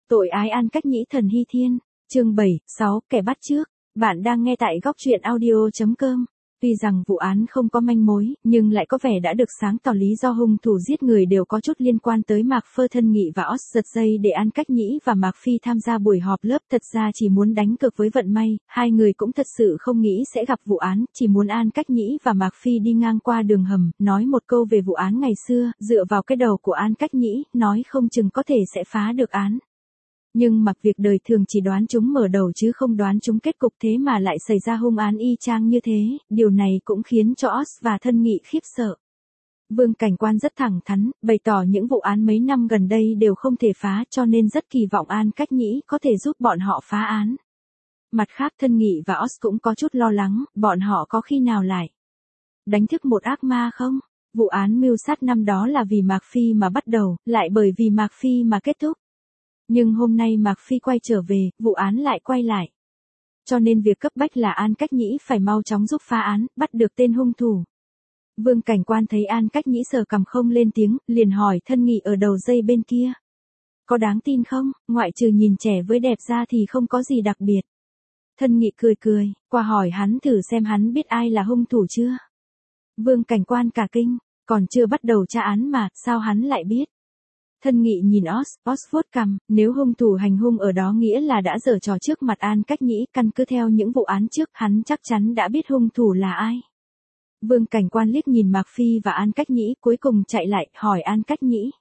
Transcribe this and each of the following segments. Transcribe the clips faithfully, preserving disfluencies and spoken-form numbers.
Tội ái An Cách Nhĩ Thần Hy Thiên, chương bảy, sáu, kẻ bắt chước. Bạn đang nghe tại góc truyện audio chấm com. Tuy rằng vụ án không có manh mối, nhưng lại có vẻ đã được sáng tỏ lý do hung thủ giết người đều có chút liên quan tới Mạc Phơ Thân Nghị và Oz giật dây để An Cách Nhĩ và Mạc Phi tham gia buổi họp lớp, thật ra chỉ muốn đánh cược với vận may, hai người cũng thật sự không nghĩ sẽ gặp vụ án, chỉ muốn An Cách Nhĩ và Mạc Phi đi ngang qua đường hầm, nói một câu về vụ án ngày xưa, dựa vào cái đầu của An Cách Nhĩ, nói không chừng có thể sẽ phá được án. Nhưng mặc việc đời thường chỉ đoán chúng mở đầu chứ không đoán chúng kết cục, thế mà lại xảy ra hung án y chang như thế, điều này cũng khiến cho Oz và Thân Nghị khiếp sợ. Vương Cảnh Quan rất thẳng thắn, bày tỏ những vụ án mấy năm gần đây đều không thể phá cho nên rất kỳ vọng An Cách Nhĩ có thể giúp bọn họ phá án. Mặt khác Thân Nghị và Oz cũng có chút lo lắng, bọn họ có khi nào lại đánh thức một ác ma không? Vụ án mưu sát năm đó là vì Mạc Phi mà bắt đầu, lại bởi vì Mạc Phi mà kết thúc. Nhưng hôm nay Mạc Phi quay trở về, vụ án lại quay lại. Cho nên việc cấp bách là An Cách Nhĩ phải mau chóng giúp phá án, bắt được tên hung thủ. Vương Cảnh Quan thấy An Cách Nhĩ sờ cằm không lên tiếng, liền hỏi Thân Nghị ở đầu dây bên kia. Có đáng tin không, ngoại trừ nhìn trẻ với đẹp ra thì không có gì đặc biệt. Thân Nghị cười cười, qua hỏi hắn thử xem hắn biết ai là hung thủ chưa. Vương Cảnh Quan cả kinh, còn chưa bắt đầu tra án mà, sao hắn lại biết. Thân Nghị nhìn Oz, Oz vuốt cằm, nếu hung thủ hành hung ở đó nghĩa là đã giở trò trước mặt An Cách Nhĩ, căn cứ theo những vụ án trước, hắn chắc chắn đã biết hung thủ là ai. Vương Cảnh Quan liếc nhìn Mạc Phi và An Cách Nhĩ, cuối cùng chạy lại, hỏi An Cách Nhĩ.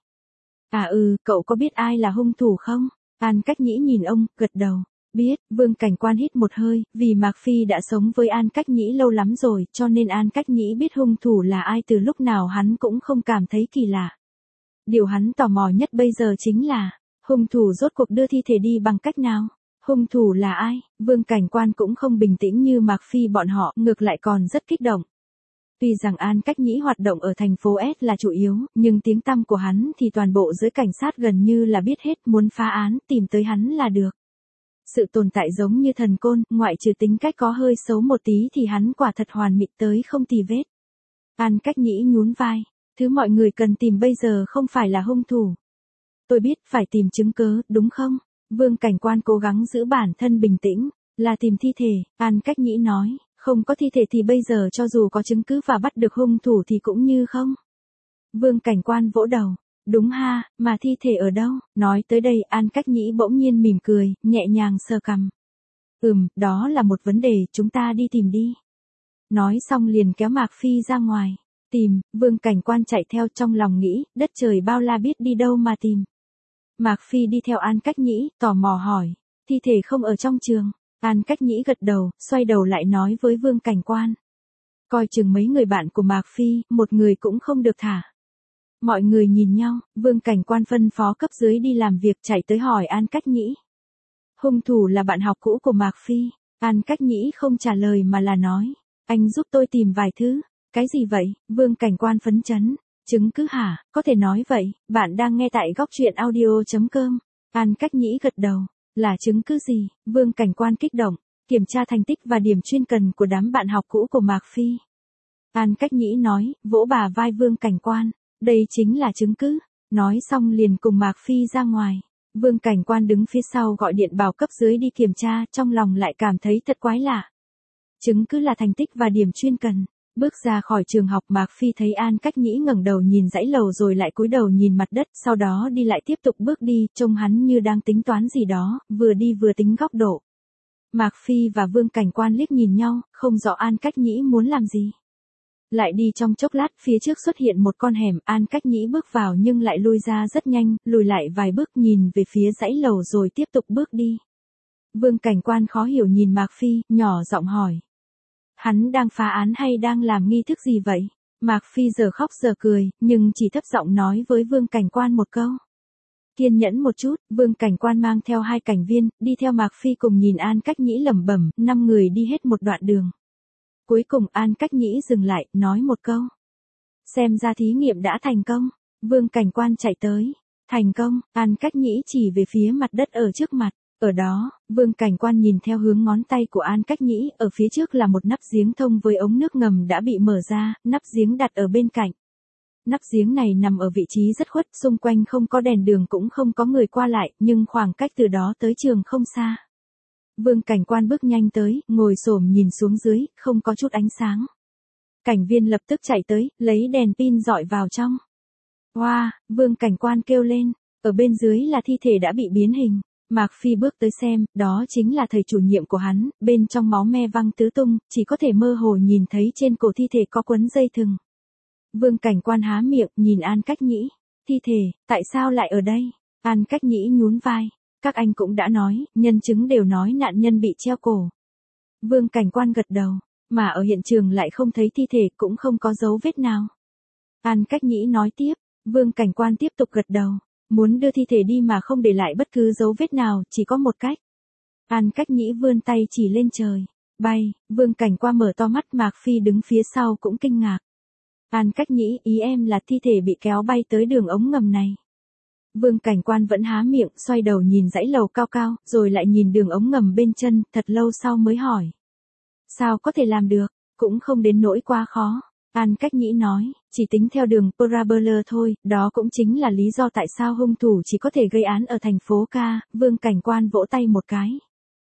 À ừ, cậu có biết ai là hung thủ không? An Cách Nhĩ nhìn ông, gật đầu. Biết, Vương Cảnh Quan hít một hơi, vì Mạc Phi đã sống với An Cách Nhĩ lâu lắm rồi, cho nên An Cách Nhĩ biết hung thủ là ai từ lúc nào hắn cũng không cảm thấy kỳ lạ. Điều hắn tò mò nhất bây giờ chính là, hung thủ rốt cuộc đưa thi thể đi bằng cách nào? Hung thủ là ai? Vương Cảnh Quan cũng không bình tĩnh như Mạc Phi bọn họ, ngược lại còn rất kích động. Tuy rằng An Cách Nhĩ hoạt động ở thành phố S là chủ yếu, nhưng tiếng tăm của hắn thì toàn bộ giới cảnh sát gần như là biết hết, muốn phá án, tìm tới hắn là được. Sự tồn tại giống như thần côn, ngoại trừ tính cách có hơi xấu một tí thì hắn quả thật hoàn mỹ tới không tì vết. An Cách Nhĩ nhún vai. Thứ mọi người cần tìm bây giờ không phải là hung thủ. Tôi biết phải tìm chứng cớ, đúng không? Vương Cảnh Quan cố gắng giữ bản thân bình tĩnh, là tìm thi thể, An Cách Nhĩ nói, không có thi thể thì bây giờ cho dù có chứng cứ và bắt được hung thủ thì cũng như không. Vương Cảnh Quan vỗ đầu, đúng ha, mà thi thể ở đâu? Nói tới đây An Cách Nhĩ bỗng nhiên mỉm cười, nhẹ nhàng sờ cằm. Ừm, đó là một vấn đề, chúng ta đi tìm đi. Nói xong liền kéo Mạc Phi ra ngoài. Tìm, Vương Cảnh Quan chạy theo trong lòng nghĩ, đất trời bao la biết đi đâu mà tìm. Mạc Phi đi theo An Cách Nhĩ, tò mò hỏi, thi thể không ở trong trường. An Cách Nhĩ gật đầu, xoay đầu lại nói với Vương Cảnh Quan. Coi chừng mấy người bạn của Mạc Phi, một người cũng không được thả. Mọi người nhìn nhau, Vương Cảnh Quan phân phó cấp dưới đi làm việc chạy tới hỏi An Cách Nhĩ. Hung thủ là bạn học cũ của Mạc Phi. An Cách Nhĩ không trả lời mà là nói, anh giúp tôi tìm vài thứ. Cái gì vậy? Vương Cảnh Quan phấn chấn. Chứng cứ hả? Có thể nói vậy, bạn đang nghe tại góc truyện audio chấm com. An Cách Nhĩ gật đầu. Là chứng cứ gì? Vương Cảnh Quan kích động. Kiểm tra thành tích và điểm chuyên cần của đám bạn học cũ của Mạc Phi. An Cách Nhĩ nói, vỗ bà vai Vương Cảnh Quan. Đây chính là chứng cứ. Nói xong liền cùng Mạc Phi ra ngoài. Vương Cảnh Quan đứng phía sau gọi điện bảo cấp dưới đi kiểm tra, trong lòng lại cảm thấy thật quái lạ. Chứng cứ là thành tích và điểm chuyên cần. Bước ra khỏi trường học Mạc Phi thấy An Cách Nhĩ ngẩng đầu nhìn dãy lầu rồi lại cúi đầu nhìn mặt đất, sau đó đi lại tiếp tục bước đi, trông hắn như đang tính toán gì đó, vừa đi vừa tính góc độ. Mạc Phi và Vương Cảnh Quan liếc nhìn nhau, không rõ An Cách Nhĩ muốn làm gì. Lại đi trong chốc lát phía trước xuất hiện một con hẻm, An Cách Nhĩ bước vào nhưng lại lui ra rất nhanh, lùi lại vài bước nhìn về phía dãy lầu rồi tiếp tục bước đi. Vương Cảnh Quan khó hiểu nhìn Mạc Phi, nhỏ giọng hỏi. Hắn đang phá án hay đang làm nghi thức gì vậy? Mạc Phi giờ khóc giờ cười, nhưng chỉ thấp giọng nói với Vương Cảnh Quan một câu. Kiên nhẫn một chút, Vương Cảnh Quan mang theo hai cảnh viên, đi theo Mạc Phi cùng nhìn An Cách Nhĩ lẩm bẩm, năm người đi hết một đoạn đường. Cuối cùng An Cách Nhĩ dừng lại, nói một câu. Xem ra thí nghiệm đã thành công. Vương Cảnh Quan chạy tới. Thành công, An Cách Nhĩ chỉ về phía mặt đất ở trước mặt. Ở đó, Vương Cảnh Quan nhìn theo hướng ngón tay của An Cách Nhĩ, ở phía trước là một nắp giếng thông với ống nước ngầm đã bị mở ra, nắp giếng đặt ở bên cạnh. Nắp giếng này nằm ở vị trí rất khuất, xung quanh không có đèn đường cũng không có người qua lại, nhưng khoảng cách từ đó tới trường không xa. Vương Cảnh Quan bước nhanh tới, ngồi xổm nhìn xuống dưới, không có chút ánh sáng. Cảnh viên lập tức chạy tới, lấy đèn pin dọi vào trong. Wow, Vương Cảnh Quan kêu lên, ở bên dưới là thi thể đã bị biến hình. Mạc Phi bước tới xem, đó chính là thầy chủ nhiệm của hắn, bên trong máu me văng tứ tung, chỉ có thể mơ hồ nhìn thấy trên cổ thi thể có quấn dây thừng. Vương Cảnh Quan há miệng, nhìn An Cách Nhĩ. Thi thể, tại sao lại ở đây? An Cách Nhĩ nhún vai. Các anh cũng đã nói, nhân chứng đều nói nạn nhân bị treo cổ. Vương Cảnh Quan gật đầu, mà ở hiện trường lại không thấy thi thể, cũng không có dấu vết nào. An Cách Nhĩ nói tiếp, Vương Cảnh Quan tiếp tục gật đầu. Muốn đưa thi thể đi mà không để lại bất cứ dấu vết nào, chỉ có một cách. An Cách Nhĩ vươn tay chỉ lên trời. Bay, Vương Cảnh Quan mở to mắt, Mạc Phi đứng phía sau cũng kinh ngạc. An Cách Nhĩ, ý em là thi thể bị kéo bay tới đường ống ngầm này. Vương Cảnh Quan vẫn há miệng, xoay đầu nhìn dãy lầu cao cao, rồi lại nhìn đường ống ngầm bên chân, thật lâu sau mới hỏi. Sao có thể làm được, cũng không đến nỗi quá khó. An Cách Nhĩ nói, chỉ tính theo đường Parabola thôi, đó cũng chính là lý do tại sao hung thủ chỉ có thể gây án ở thành phố Ca. Vương Cảnh Quan vỗ tay một cái.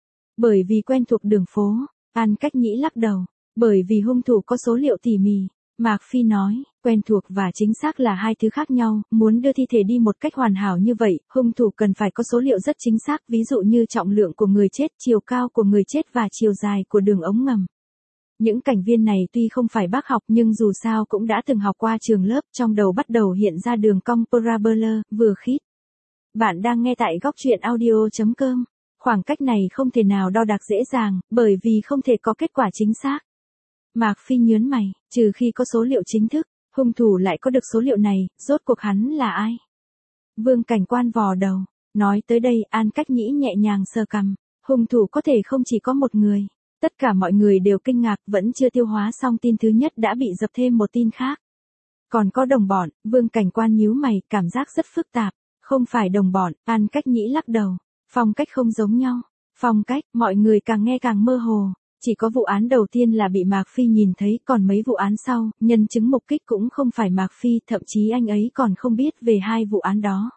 Bởi vì quen thuộc đường phố. An Cách Nhĩ lắc đầu. Bởi vì hung thủ có số liệu tỉ mỉ. Mạc Phi nói, quen thuộc và chính xác là hai thứ khác nhau, muốn đưa thi thể đi một cách hoàn hảo như vậy, hung thủ cần phải có số liệu rất chính xác, ví dụ như trọng lượng của người chết, chiều cao của người chết và chiều dài của đường ống ngầm. Những cảnh viên này tuy không phải bác học nhưng dù sao cũng đã từng học qua trường lớp, trong đầu bắt đầu hiện ra đường cong parabola, vừa khít. Bạn đang nghe tại góc truyện audio chấm com. Khoảng cách này không thể nào đo đạc dễ dàng, bởi vì không thể có kết quả chính xác. Mạc Phi nhớn mày, trừ khi có số liệu chính thức, hung thủ lại có được số liệu này, rốt cuộc hắn là ai? Vương Cảnh Quan vò đầu, nói tới đây, An Cách Nhĩ nhẹ nhàng sờ cằm, hung thủ có thể không chỉ có một người. Tất cả mọi người đều kinh ngạc, vẫn chưa tiêu hóa xong tin thứ nhất đã bị dập thêm một tin khác. Còn có đồng bọn, Vương Cảnh Quan nhíu mày, cảm giác rất phức tạp. Không phải đồng bọn, An Cách Nhĩ lắc đầu. Phong cách không giống nhau. Phong cách, mọi người càng nghe càng mơ hồ. Chỉ có vụ án đầu tiên là bị Mạc Phi nhìn thấy, còn mấy vụ án sau, nhân chứng mục kích cũng không phải Mạc Phi, thậm chí anh ấy còn không biết về hai vụ án đó.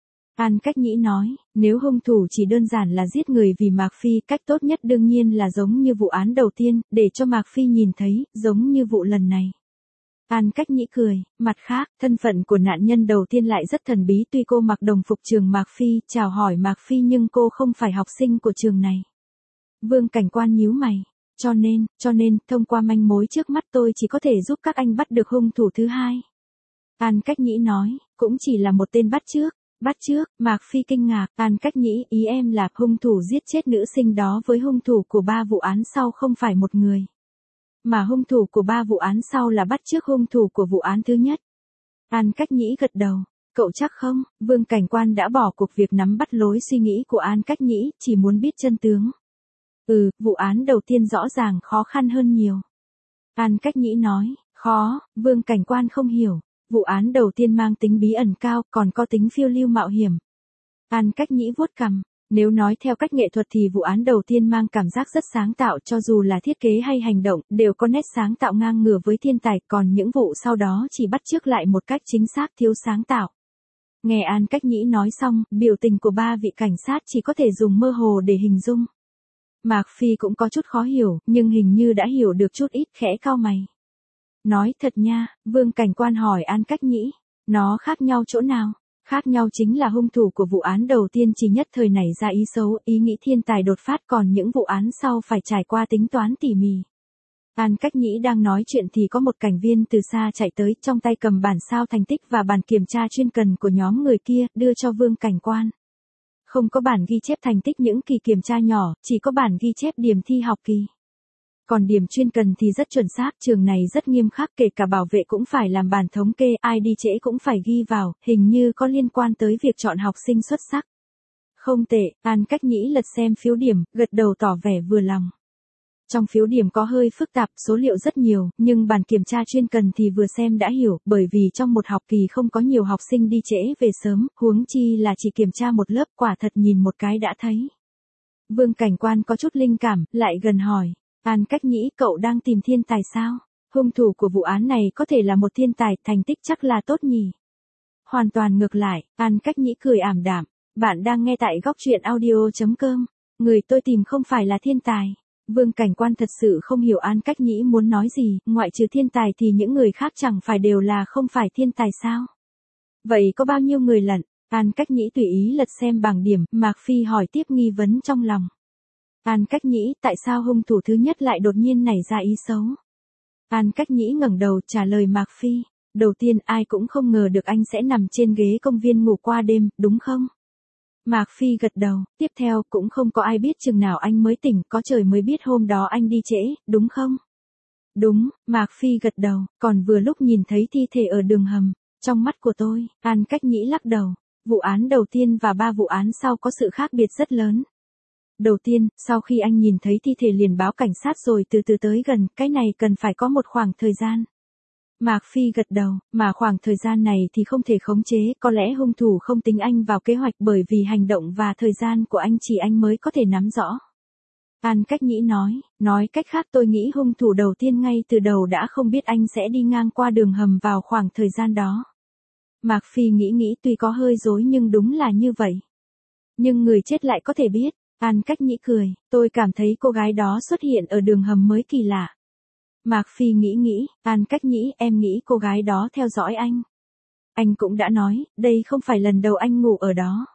An Cách Nhĩ nói, nếu hung thủ chỉ đơn giản là giết người vì Mạc Phi, cách tốt nhất đương nhiên là giống như vụ án đầu tiên, để cho Mạc Phi nhìn thấy, giống như vụ lần này. An Cách Nhĩ cười, mặt khác, thân phận của nạn nhân đầu tiên lại rất thần bí, tuy cô mặc đồng phục trường Mạc Phi, chào hỏi Mạc Phi nhưng cô không phải học sinh của trường này. Vương Cảnh Quan nhíu mày, cho nên, cho nên, thông qua manh mối trước mắt tôi chỉ có thể giúp các anh bắt được hung thủ thứ hai. An Cách Nhĩ nói, cũng chỉ là một tên bắt chước. Bắt trước, Mạc Phi kinh ngạc, An Cách Nhĩ, ý em là hung thủ giết chết nữ sinh đó với hung thủ của ba vụ án sau không phải một người. Mà hung thủ của ba vụ án sau là bắt chước hung thủ của vụ án thứ nhất. An Cách Nhĩ gật đầu, cậu chắc không? Vương Cảnh Quan đã bỏ cuộc việc nắm bắt lối suy nghĩ của An Cách Nhĩ, chỉ muốn biết chân tướng. Ừ, vụ án đầu tiên rõ ràng khó khăn hơn nhiều. An Cách Nhĩ nói, khó, Vương Cảnh Quan không hiểu. Vụ án đầu tiên mang tính bí ẩn cao, còn có tính phiêu lưu mạo hiểm. An Cách Nhĩ vuốt cằm, nếu nói theo cách nghệ thuật thì vụ án đầu tiên mang cảm giác rất sáng tạo, cho dù là thiết kế hay hành động, đều có nét sáng tạo ngang ngửa với thiên tài, còn những vụ sau đó chỉ bắt chước lại một cách chính xác thiếu sáng tạo. Nghe An Cách Nhĩ nói xong, biểu tình của ba vị cảnh sát chỉ có thể dùng mơ hồ để hình dung. Mạc Phi cũng có chút khó hiểu, nhưng hình như đã hiểu được chút ít, khẽ cau mày. Nói thật nha, Vương Cảnh Quan hỏi An Cách Nhĩ, nó khác nhau chỗ nào? Khác nhau chính là hung thủ của vụ án đầu tiên chỉ nhất thời nảy ra ý xấu, ý nghĩ thiên tài đột phát, còn những vụ án sau phải trải qua tính toán tỉ mỉ. An Cách Nhĩ đang nói chuyện thì có một cảnh viên từ xa chạy tới, trong tay cầm bản sao thành tích và bản kiểm tra chuyên cần của nhóm người kia, đưa cho Vương Cảnh Quan. Không có bản ghi chép thành tích những kỳ kiểm tra nhỏ, chỉ có bản ghi chép điểm thi học kỳ. Còn điểm chuyên cần thì rất chuẩn xác, trường này rất nghiêm khắc, kể cả bảo vệ cũng phải làm bản thống kê, ai đi trễ cũng phải ghi vào, hình như có liên quan tới việc chọn học sinh xuất sắc. Không tệ, An Cách Nhĩ lật xem phiếu điểm, gật đầu tỏ vẻ vừa lòng. Trong phiếu điểm có hơi phức tạp, số liệu rất nhiều, nhưng bản kiểm tra chuyên cần thì vừa xem đã hiểu, bởi vì trong một học kỳ không có nhiều học sinh đi trễ về sớm, huống chi là chỉ kiểm tra một lớp, quả thật nhìn một cái đã thấy. Vương Cảnh Quan có chút linh cảm, lại gần hỏi. An Cách Nhĩ, cậu đang tìm thiên tài sao? Hung thủ của vụ án này có thể là một thiên tài, thành tích chắc là tốt nhỉ. Hoàn toàn ngược lại, An Cách Nhĩ cười ảm đạm. Bạn đang nghe tại góc truyện audio.com. Người tôi tìm không phải là thiên tài. Vương Cảnh Quan thật sự không hiểu An Cách Nhĩ muốn nói gì, ngoại trừ thiên tài thì những người khác chẳng phải đều là không phải thiên tài sao? Vậy có bao nhiêu người lận? An Cách Nhĩ tùy ý lật xem bảng điểm, Mạc Phi hỏi tiếp nghi vấn trong lòng. An Cách Nhĩ, tại sao hung thủ thứ nhất lại đột nhiên nảy ra ý xấu? An Cách Nhĩ ngẩng đầu trả lời Mạc Phi. Đầu tiên ai cũng không ngờ được anh sẽ nằm trên ghế công viên ngủ qua đêm, đúng không? Mạc Phi gật đầu, tiếp theo cũng không có ai biết chừng nào anh mới tỉnh, có trời mới biết hôm đó anh đi trễ, đúng không? Đúng, Mạc Phi gật đầu, còn vừa lúc nhìn thấy thi thể ở đường hầm, trong mắt của tôi, An Cách Nhĩ lắc đầu, vụ án đầu tiên và ba vụ án sau có sự khác biệt rất lớn. Đầu tiên, sau khi anh nhìn thấy thi thể liền báo cảnh sát rồi từ từ tới gần, cái này cần phải có một khoảng thời gian. Mạc Phi gật đầu, mà khoảng thời gian này thì không thể khống chế, có lẽ hung thủ không tính anh vào kế hoạch bởi vì hành động và thời gian của anh chỉ anh mới có thể nắm rõ. An Cách Nhĩ nói, nói cách khác tôi nghĩ hung thủ đầu tiên ngay từ đầu đã không biết anh sẽ đi ngang qua đường hầm vào khoảng thời gian đó. Mạc Phi nghĩ nghĩ tuy có hơi dối nhưng đúng là như vậy. Nhưng người chết lại có thể biết, An Cách Nhĩ cười, tôi cảm thấy cô gái đó xuất hiện ở đường hầm mới kỳ lạ. Mạc Phi nghĩ nghĩ, An Cách Nhĩ, em nghĩ cô gái đó theo dõi anh. Anh cũng đã nói, đây không phải lần đầu anh ngủ ở đó.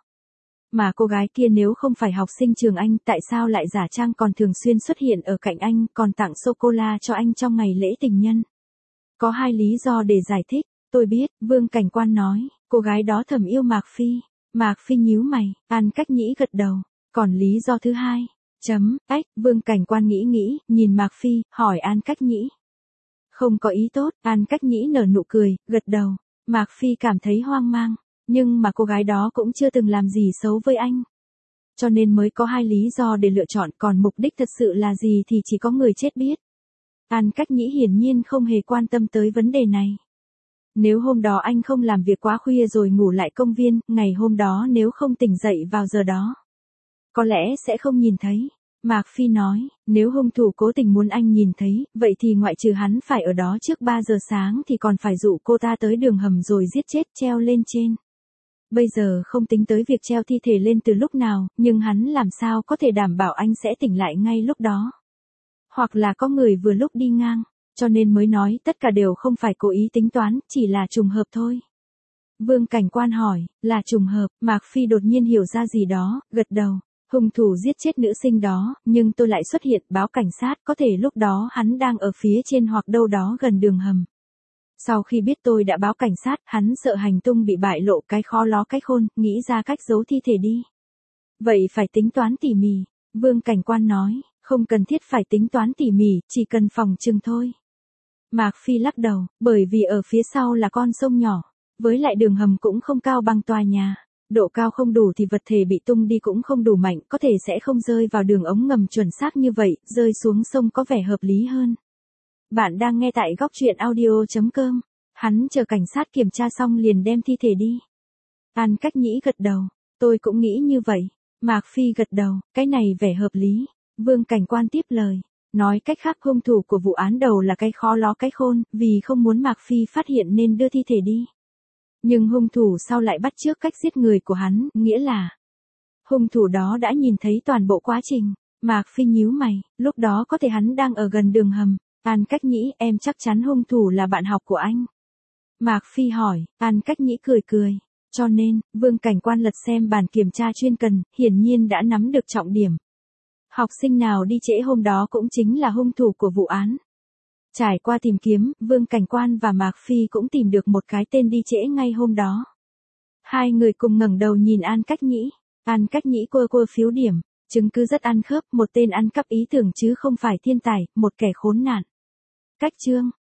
Mà cô gái kia nếu không phải học sinh trường anh, tại sao lại giả trang còn thường xuyên xuất hiện ở cạnh anh, còn tặng sô-cô-la cho anh trong ngày lễ tình nhân? Có hai lý do để giải thích, tôi biết, Vương Cảnh Quan nói, cô gái đó thầm yêu Mạc Phi. Mạc Phi nhíu mày, An Cách Nhĩ gật đầu, còn lý do thứ hai? Chấm, ách, Vương Cảnh Quan nghĩ nghĩ, nhìn Mạc Phi, hỏi An Cách Nhĩ. Không có ý tốt, An Cách Nhĩ nở nụ cười, gật đầu. Mạc Phi cảm thấy hoang mang, nhưng mà cô gái đó cũng chưa từng làm gì xấu với anh. Cho nên mới có hai lý do để lựa chọn, còn mục đích thật sự là gì thì chỉ có người chết biết. An Cách Nhĩ hiển nhiên không hề quan tâm tới vấn đề này. Nếu hôm đó anh không làm việc quá khuya rồi ngủ lại công viên, ngày hôm đó nếu không tỉnh dậy vào giờ đó, có lẽ sẽ không nhìn thấy. Mạc Phi nói, nếu hung thủ cố tình muốn anh nhìn thấy, vậy thì ngoại trừ hắn phải ở đó trước ba giờ sáng thì còn phải dụ cô ta tới đường hầm rồi giết chết treo lên trên. Bây giờ không tính tới việc treo thi thể lên từ lúc nào, nhưng hắn làm sao có thể đảm bảo anh sẽ tỉnh lại ngay lúc đó. Hoặc là có người vừa lúc đi ngang, cho nên mới nói tất cả đều không phải cố ý tính toán, chỉ là trùng hợp thôi. Vương Cảnh Quan hỏi, là trùng hợp, Mạc Phi đột nhiên hiểu ra gì đó, gật đầu. Hung thủ giết chết nữ sinh đó, nhưng tôi lại xuất hiện báo cảnh sát, có thể lúc đó hắn đang ở phía trên hoặc đâu đó gần đường hầm. Sau khi biết tôi đã báo cảnh sát, hắn sợ hành tung bị bại lộ, cái khó ló cái khôn, nghĩ ra cách giấu thi thể đi. Vậy phải tính toán tỉ mỉ, Vương Cảnh Quan nói, không cần thiết phải tính toán tỉ mỉ, chỉ cần phòng chừng thôi. Mạc Phi lắc đầu, bởi vì ở phía sau là con sông nhỏ, với lại đường hầm cũng không cao bằng tòa nhà. Độ cao không đủ thì vật thể bị tung đi cũng không đủ mạnh, có thể sẽ không rơi vào đường ống ngầm chuẩn xác như vậy, rơi xuống sông có vẻ hợp lý hơn. Bạn đang nghe tại góc truyện audio.com. Hắn chờ cảnh sát kiểm tra xong liền đem thi thể đi. An Cách Nhĩ gật đầu, tôi cũng nghĩ như vậy. Mạc Phi gật đầu, cái này vẻ hợp lý. Vương Cảnh Quan tiếp lời, nói cách khác hung thủ của vụ án đầu là cái khó ló cái khôn, vì không muốn Mạc Phi phát hiện nên đưa thi thể đi. Nhưng hung thủ sau lại bắt chước cách giết người của hắn, nghĩa là hung thủ đó đã nhìn thấy toàn bộ quá trình. Mạc Phi nhíu mày, lúc đó có thể hắn đang ở gần đường hầm. An Cách Nhĩ, em chắc chắn hung thủ là bạn học của anh. Mạc Phi hỏi, An Cách Nhĩ cười cười. Cho nên, Vương Cảnh Quan lật xem bản kiểm tra chuyên cần, hiển nhiên đã nắm được trọng điểm. Học sinh nào đi trễ hôm đó cũng chính là hung thủ của vụ án. Trải qua tìm kiếm, Vương Cảnh Quan và Mạc Phi cũng tìm được một cái tên đi trễ ngay hôm đó. Hai người cùng ngẩng đầu nhìn An Cách Nhĩ. An Cách Nhĩ cô cô phiếu điểm, chứng cứ rất ăn khớp, một tên ăn cắp ý tưởng chứ không phải thiên tài, một kẻ khốn nạn. Cách chương